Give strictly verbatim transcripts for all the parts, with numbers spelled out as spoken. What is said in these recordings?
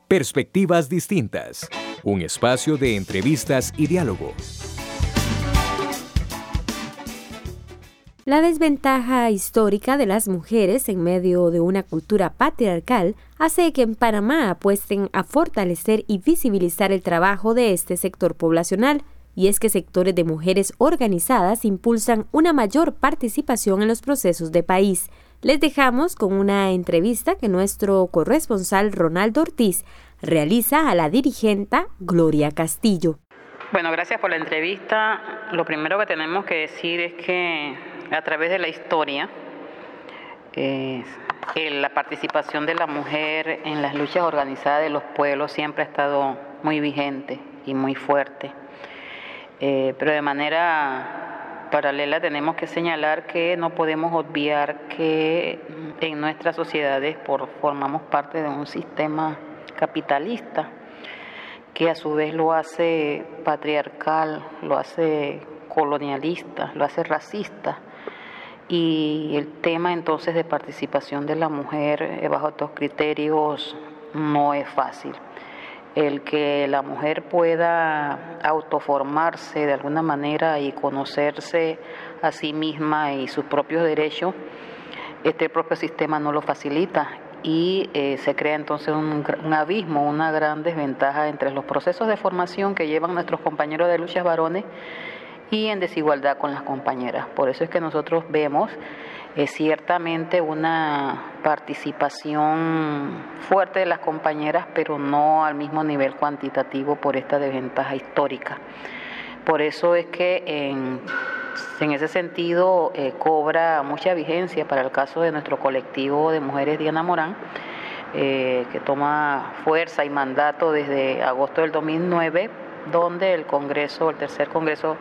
Perspectivas distintas. Un espacio de entrevistas y diálogo. La desventaja histórica de las mujeres en medio de una cultura patriarcal hace que en Panamá apuesten a fortalecer y visibilizar el trabajo de este sector poblacional, y es que sectores de mujeres organizadas impulsan una mayor participación en los procesos de país. Les dejamos con una entrevista que nuestro corresponsal Ronaldo Ortiz realiza a la dirigenta Gloria Castillo. Bueno, gracias por la entrevista. Lo primero que tenemos que decir es que a través de la historia, eh, la participación de la mujer en las luchas organizadas de los pueblos siempre ha estado muy vigente y muy fuerte. Eh, pero de manera paralela tenemos que señalar que no podemos obviar que en nuestras sociedades por, formamos parte de un sistema capitalista que a su vez lo hace patriarcal, lo hace colonialista, lo hace racista. Y el tema entonces de participación de la mujer eh, bajo estos criterios no es fácil. El que la mujer pueda autoformarse de alguna manera y conocerse a sí misma y sus propios derechos, este propio sistema no lo facilita y eh, se crea entonces un, un abismo, una gran desventaja entre los procesos de formación que llevan nuestros compañeros de luchas varones y en desigualdad con las compañeras. Por eso es que nosotros vemos eh, ciertamente una participación fuerte de las compañeras, pero no al mismo nivel cuantitativo por esta desventaja histórica. Por eso es que en, en ese sentido eh, cobra mucha vigencia para el caso de nuestro colectivo de mujeres Diana Morán, eh, que toma fuerza y mandato desde agosto del dos mil nueve, donde el Congreso, el tercer Congreso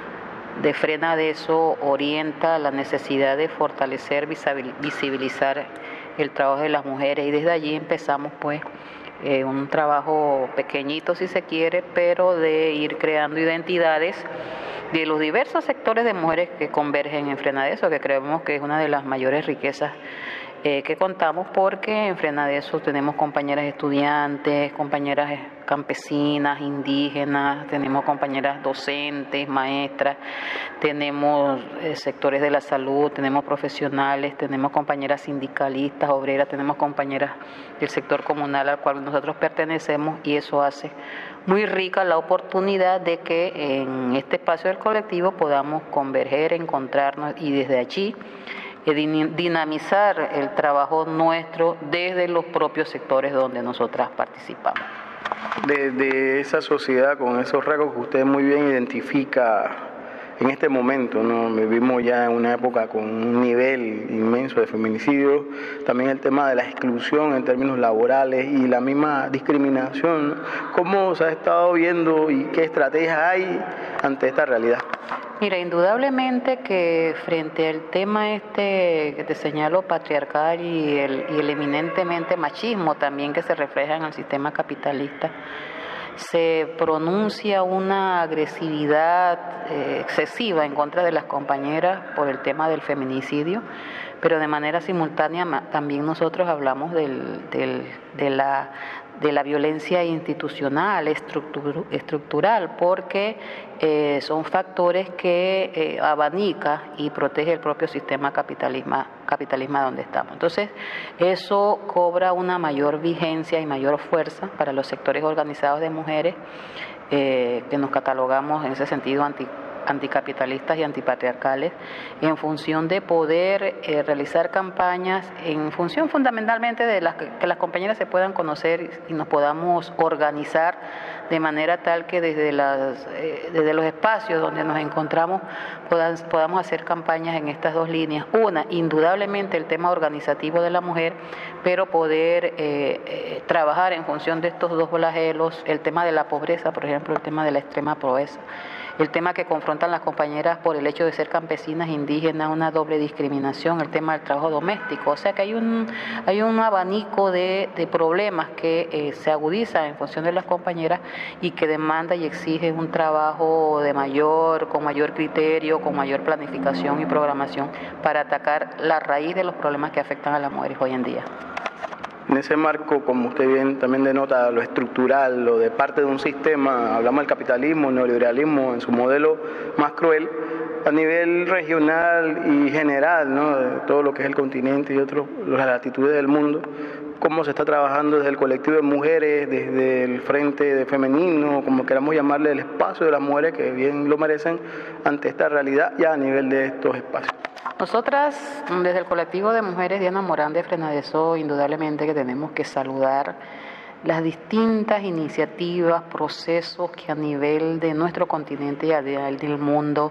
de Frenadeso orienta la necesidad de fortalecer, visibilizar el trabajo de las mujeres y desde allí empezamos pues eh, un trabajo pequeñito si se quiere, pero de ir creando identidades de los diversos sectores de mujeres que convergen en Frenadeso, que creemos que es una de las mayores riquezas eh, que contamos, porque en Frenadeso tenemos compañeras estudiantes, compañeras campesinas, indígenas, tenemos compañeras docentes, maestras, tenemos eh, sectores de la salud, tenemos profesionales, tenemos compañeras sindicalistas, obreras, tenemos compañeras del sector comunal al cual nosotros pertenecemos, y eso hace muy rica la oportunidad de que en este espacio del colectivo podamos converger, encontrarnos y desde allí eh, dinamizar el trabajo nuestro desde los propios sectores donde nosotras participamos. De, de esa sociedad con esos rasgos que usted muy bien identifica en este momento, ¿no? Vivimos ya en una época con un nivel inmenso de feminicidios, también el tema de la exclusión en términos laborales y la misma discriminación, ¿no? ¿Cómo se ha estado viendo y qué estrategias hay ante esta realidad? Mira, indudablemente que frente al tema este que te señalo patriarcal y el, y el eminentemente machismo también que se refleja en el sistema capitalista, se pronuncia una agresividad eh, excesiva en contra de las compañeras por el tema del feminicidio, pero de manera simultánea también nosotros hablamos del, del, de la de la violencia institucional, estructur, estructural, porque eh, son factores que eh, abanica y protege el propio sistema capitalismo, capitalismo donde estamos. Entonces, eso cobra una mayor vigencia y mayor fuerza para los sectores organizados de mujeres, eh, que nos catalogamos en ese sentido anti anticapitalistas y antipatriarcales, en función de poder eh, realizar campañas, en función fundamentalmente de las que, que las compañeras se puedan conocer y nos podamos organizar de manera tal que desde, las, eh, desde los espacios donde nos encontramos podamos, podamos hacer campañas en estas dos líneas. Una, indudablemente el tema organizativo de la mujer, pero poder eh, eh, trabajar en función de estos dos flagelos, el tema de la pobreza, por ejemplo, el tema de la extrema pobreza, el tema que confrontan las compañeras por el hecho de ser campesinas, indígenas, una doble discriminación, el tema del trabajo doméstico. O sea que hay un, hay un abanico de, de problemas que eh, se agudizan en función de las compañeras y que demanda y exige un trabajo de mayor, con mayor criterio, con mayor planificación y programación para atacar la raíz de los problemas que afectan a las mujeres hoy en día. En ese marco, como usted bien también denota, lo estructural, lo de parte de un sistema, hablamos del capitalismo, el neoliberalismo en su modelo más cruel, a nivel regional y general, ¿no?, de todo lo que es el continente y otras las latitudes del mundo, cómo se está trabajando desde el colectivo de mujeres, desde el frente de femenino, como queramos llamarle, el espacio de las mujeres que bien lo merecen ante esta realidad ya a nivel de estos espacios. Nosotras, desde el colectivo de mujeres Diana Morán de Frenadeso, indudablemente que tenemos que saludar las distintas iniciativas, procesos que a nivel de nuestro continente y a nivel del mundo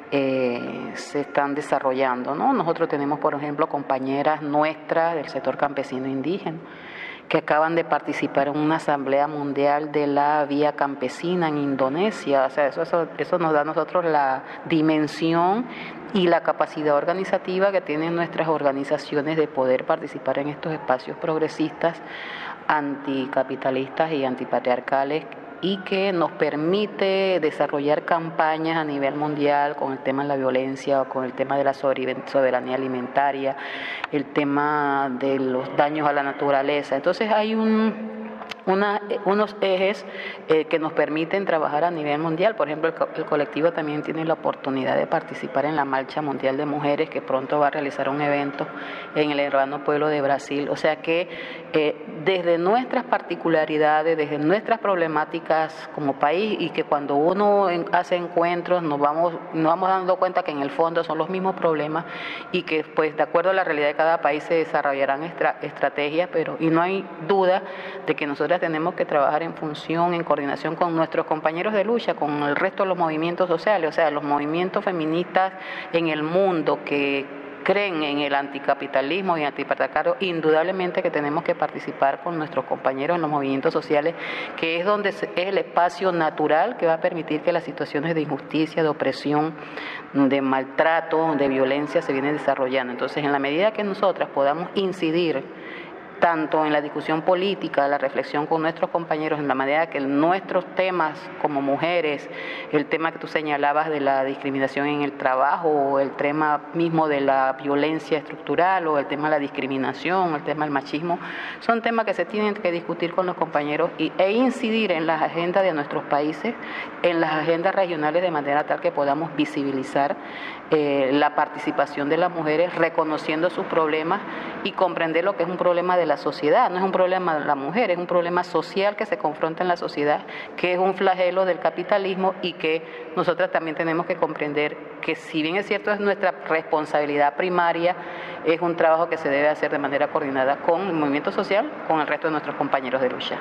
eh, se están desarrollando, ¿no? Nosotros tenemos, por ejemplo, compañeras nuestras del sector campesino indígena que acaban de participar en una asamblea mundial de la vía campesina en Indonesia. O sea, eso, eso, eso nos da a nosotros la dimensión y la capacidad organizativa que tienen nuestras organizaciones de poder participar en estos espacios progresistas, anticapitalistas y antipatriarcales, y que nos permite desarrollar campañas a nivel mundial con el tema de la violencia, con el tema de la soberanía alimentaria, el tema de los daños a la naturaleza. Entonces hay un... Una, unos ejes eh, que nos permiten trabajar a nivel mundial. Por ejemplo, el, co el colectivo también tiene la oportunidad de participar en la Marcha Mundial de Mujeres, que pronto va a realizar un evento en el hermano pueblo de Brasil. O sea que eh, desde nuestras particularidades, desde nuestras problemáticas como país, y que cuando uno en, hace encuentros nos vamos, nos vamos dando cuenta que en el fondo son los mismos problemas, y que pues de acuerdo a la realidad de cada país se desarrollarán estra estrategias, pero y no hay duda de que nosotros tenemos que trabajar en función, en coordinación con nuestros compañeros de lucha, con el resto de los movimientos sociales, o sea, los movimientos feministas en el mundo que creen en el anticapitalismo y antipatriarcado. Indudablemente que tenemos que participar con nuestros compañeros en los movimientos sociales, que es donde es el espacio natural que va a permitir que las situaciones de injusticia, de opresión, de maltrato, de violencia se vienen desarrollando. Entonces, en la medida que nosotras podamos incidir tanto en la discusión política, la reflexión con nuestros compañeros, en la manera que nuestros temas como mujeres, el tema que tú señalabas de la discriminación en el trabajo, o el tema mismo de la violencia estructural, o el tema de la discriminación, el tema del machismo, son temas que se tienen que discutir con los compañeros y, e incidir en las agendas de nuestros países, en las agendas regionales, de manera tal que podamos visibilizar eh, la participación de las mujeres, reconociendo sus problemas y comprender lo que es un problema de la sociedad. No es un problema de la mujer, es un problema social que se confronta en la sociedad, que es un flagelo del capitalismo, y que nosotras también tenemos que comprender que, si bien es cierto es nuestra responsabilidad primaria, es un trabajo que se debe hacer de manera coordinada con el movimiento social, con el resto de nuestros compañeros de lucha.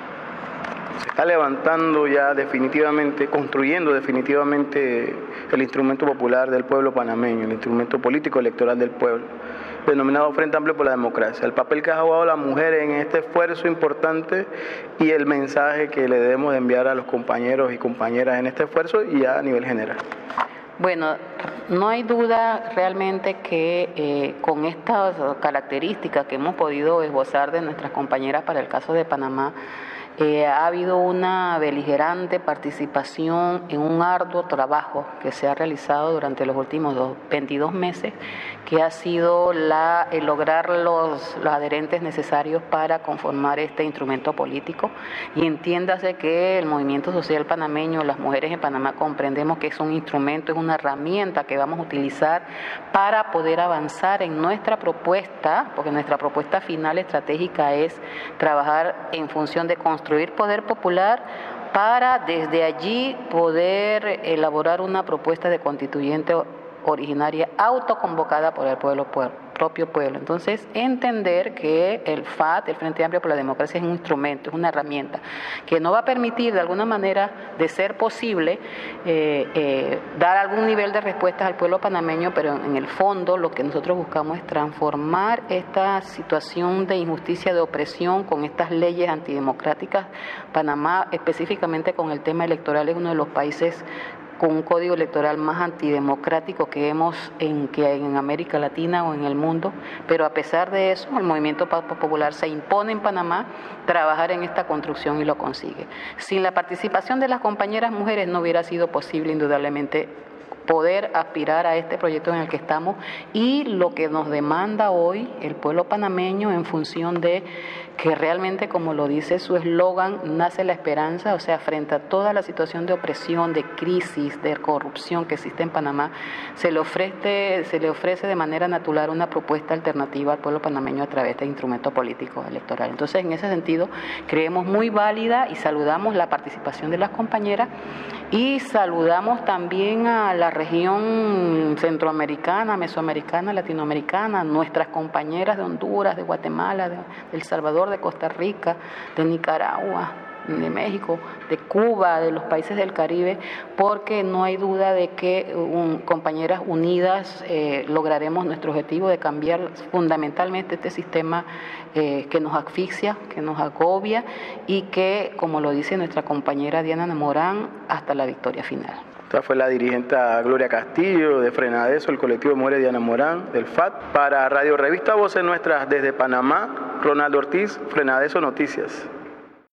Se está levantando ya definitivamente, construyendo definitivamente el instrumento popular del pueblo panameño, el instrumento político electoral del pueblo, denominado Frente Amplio por la Democracia. El papel que ha jugado la mujer en este esfuerzo importante y el mensaje que le debemos de enviar a los compañeros y compañeras en este esfuerzo y ya a nivel general. Bueno, no hay duda realmente que eh, con estas características que hemos podido esbozar de nuestras compañeras para el caso de Panamá, Eh, ha habido una beligerante participación en un arduo trabajo que se ha realizado durante los últimos dos, veintidós meses, que ha sido la, el lograr los, los adherentes necesarios para conformar este instrumento político. Y entiéndase que el movimiento social panameño, las mujeres en Panamá, comprendemos que es un instrumento, es una herramienta que vamos a utilizar para poder avanzar en nuestra propuesta, porque nuestra propuesta final estratégica es trabajar en función de construir poder popular, para desde allí poder elaborar una propuesta de constituyente originaria autoconvocada por el pueblo, pueblo, propio pueblo. Entonces, entender que el F A T, el Frente Amplio por la Democracia, es un instrumento, es una herramienta que nos va a permitir, de alguna manera, de ser posible, eh, eh, dar algún nivel de respuestas al pueblo panameño, pero en el fondo lo que nosotros buscamos es transformar esta situación de injusticia, de opresión, con estas leyes antidemocráticas. Panamá, específicamente con el tema electoral, es uno de los países con un código electoral más antidemocrático que vemos en, que en América Latina o en el mundo, pero a pesar de eso, el movimiento popular se impone en Panamá trabajar en esta construcción y lo consigue. Sin la participación de las compañeras mujeres no hubiera sido posible, indudablemente, poder aspirar a este proyecto en el que estamos, y lo que nos demanda hoy el pueblo panameño en función de que realmente, como lo dice su eslogan, nace la esperanza, o sea, frente a toda la situación de opresión, de crisis, de corrupción que existe en Panamá, se le ofrece, se le ofrece de manera natural una propuesta alternativa al pueblo panameño a través de instrumento político electoral. Entonces, en ese sentido, creemos muy válida y saludamos la participación de las compañeras y saludamos también a la región centroamericana, mesoamericana, latinoamericana, nuestras compañeras de Honduras, de Guatemala, de El Salvador, de Costa Rica, de Nicaragua, de México, de Cuba, de los países del Caribe, porque no hay duda de que un, compañeras unidas eh, lograremos nuestro objetivo de cambiar fundamentalmente este sistema eh, que nos asfixia, que nos agobia y que, como lo dice nuestra compañera Diana Morán, hasta la victoria final. Esta fue la dirigente Gloria Castillo de Frenadeso, el colectivo de mujeres Diana Morán, del F A T. Para Radio Revista Voces Nuestras desde Panamá, Ronaldo Ortiz, Frenadeso Noticias.